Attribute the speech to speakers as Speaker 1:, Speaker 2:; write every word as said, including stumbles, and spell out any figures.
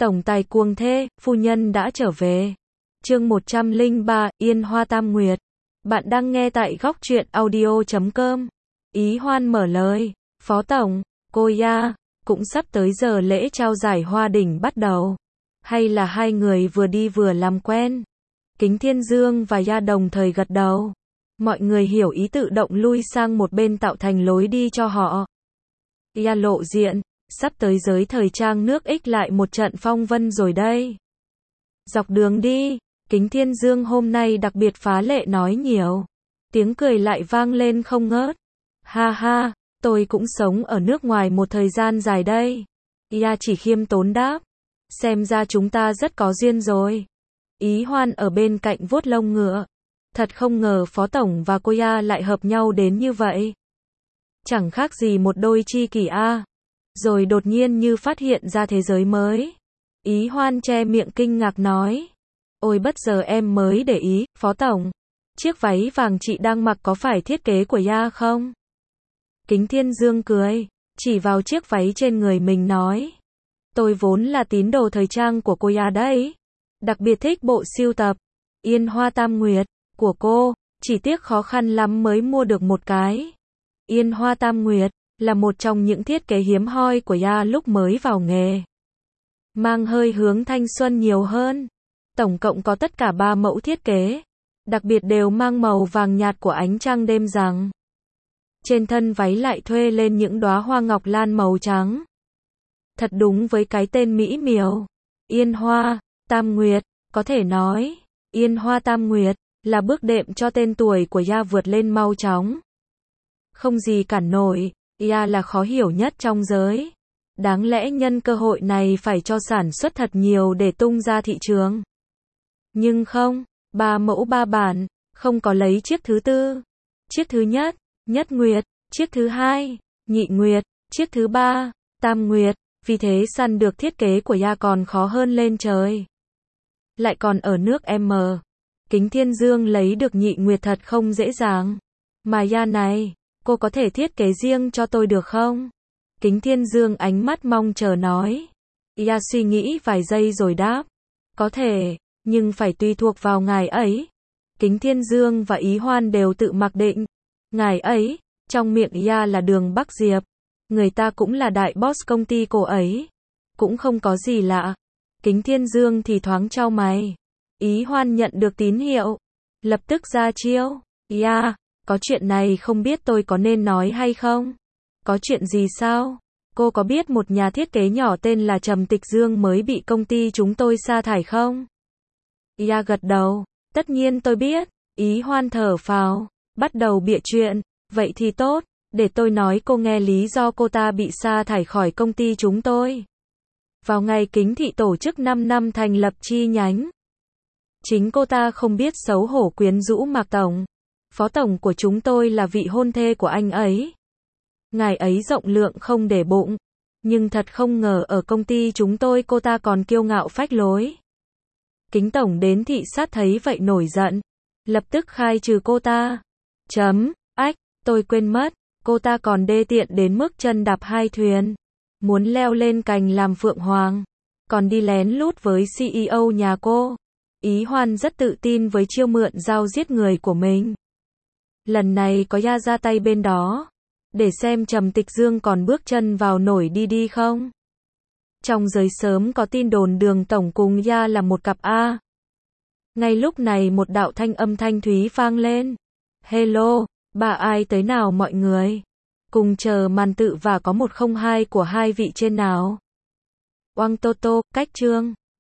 Speaker 1: Tổng tài cuồng thê, phu nhân đã trở về. Chương một trăm lẻ ba, Yên Hoa Tam Nguyệt. Bạn đang nghe tại góc truyện audio chấm com. Ý Hoan mở lời, Phó Tổng, cô ya, cũng sắp tới giờ lễ trao giải Hoa Đỉnh bắt đầu. Hay là hai người vừa đi vừa làm quen? Kính Thiên Dương và ya đồng thời gật đầu. Mọi người hiểu ý tự động lui sang một bên tạo thành lối đi cho họ. Ya lộ diện, sắp tới giới thời trang nước X lại một trận phong vân rồi đây. Dọc đường đi, Kính Thiên Dương hôm nay đặc biệt phá lệ nói nhiều. Tiếng cười lại vang lên không ngớt. Ha ha, tôi cũng sống ở nước ngoài một thời gian dài đây. Ya chỉ khiêm tốn đáp. Xem ra chúng ta rất có duyên rồi. Ý Hoan ở bên cạnh vuốt lông ngựa. Thật không ngờ Phó Tổng và cô ya lại hợp nhau đến như vậy. Chẳng khác gì một đôi chi kỷ a. Rồi đột nhiên như phát hiện ra thế giới mới. Ý Hoan che miệng kinh ngạc nói. Ôi bất giờ em mới để ý, Phó Tổng. Chiếc váy vàng chị đang mặc có phải thiết kế của ya không? Kính Thiên Dương cười, chỉ vào chiếc váy trên người mình nói. Tôi vốn là tín đồ thời trang của cô ya đấy. Đặc biệt thích bộ sưu tập Yên Hoa Tam Nguyệt của cô, chỉ tiếc khó khăn lắm mới mua được một cái. Yên Hoa Tam Nguyệt là một trong những thiết kế hiếm hoi của ya lúc mới vào nghề. Mang hơi hướng thanh xuân nhiều hơn. Tổng cộng có tất cả ba mẫu thiết kế. Đặc biệt đều mang màu vàng nhạt của ánh trăng đêm rằng. Trên thân váy lại thuê lên những đóa hoa ngọc lan màu trắng. Thật đúng với cái tên mỹ miều. Yên Hoa, Tam Nguyệt, có thể nói, Yên Hoa Tam Nguyệt, là bước đệm cho tên tuổi của ya vượt lên mau chóng. Không gì cản nổi, ya là khó hiểu nhất trong giới. Đáng lẽ nhân cơ hội này phải cho sản xuất thật nhiều để tung ra thị trường. Nhưng không, ba mẫu ba bản, không có lấy chiếc thứ tư. Chiếc thứ nhất, Nhất Nguyệt, chiếc thứ hai, Nhị Nguyệt, chiếc thứ ba, Tam Nguyệt, vì thế săn được thiết kế của ya còn khó hơn lên trời. Lại còn ở nước M. Kính Thiên Dương lấy được Nhị Nguyệt thật không dễ dàng. Mà ya này, cô có thể thiết kế riêng cho tôi được không? Kính Thiên Dương ánh mắt mong chờ nói. Ya suy nghĩ vài giây rồi đáp. Có thể, nhưng phải tùy thuộc vào ngài ấy. Kính Thiên Dương và Ý Hoan đều tự mặc định. Ngài ấy, trong miệng ya là Đường Bắc Diệp. Người ta cũng là đại boss công ty cô ấy. Cũng không có gì lạ. Kính Thiên Dương thì thoáng chau mày. Ý Hoan nhận được tín hiệu. Lập tức ra chiêu. Ya, có chuyện này không biết tôi có nên nói hay không? Có chuyện gì sao? Cô có biết một nhà thiết kế nhỏ tên là Trầm Tịch Dương mới bị công ty chúng tôi sa thải không? Ya gật đầu. Tất nhiên tôi biết. Ý Hoan thở phào. Bắt đầu bịa chuyện. Vậy thì tốt. Để tôi nói cô nghe lý do cô ta bị sa thải khỏi công ty chúng tôi. Vào ngày Kính Thị tổ chức năm năm thành lập chi nhánh. Chính cô ta không biết xấu hổ quyến rũ Mạc Tổng. Phó Tổng của chúng tôi là vị hôn thê của anh ấy. Ngài ấy rộng lượng không để bụng. Nhưng thật không ngờ ở công ty chúng tôi cô ta còn kiêu ngạo phách lối. Kính Tổng đến thị sát thấy vậy nổi giận. Lập tức khai trừ cô ta. Chấm, ách, tôi quên mất. Cô ta còn đê tiện đến mức chân đạp hai thuyền. Muốn leo lên cành làm phượng hoàng. Còn đi lén lút với xê e ô nhà cô. Ý Hoan rất tự tin với chiêu mượn dao giết người của mình. Lần này có ya ra tay bên đó. Để xem Trầm Tịch Dương còn bước chân vào nổi đi đi không. Trong giới sớm có tin đồn Đường Tổng cùng ya là một cặp A. Ngay lúc này một đạo thanh âm thanh thúy vang lên. Hello, bà ai tới nào mọi người? Cùng chờ màn tự và có một không hai của hai vị trên nào. Oang Toto, cách chương.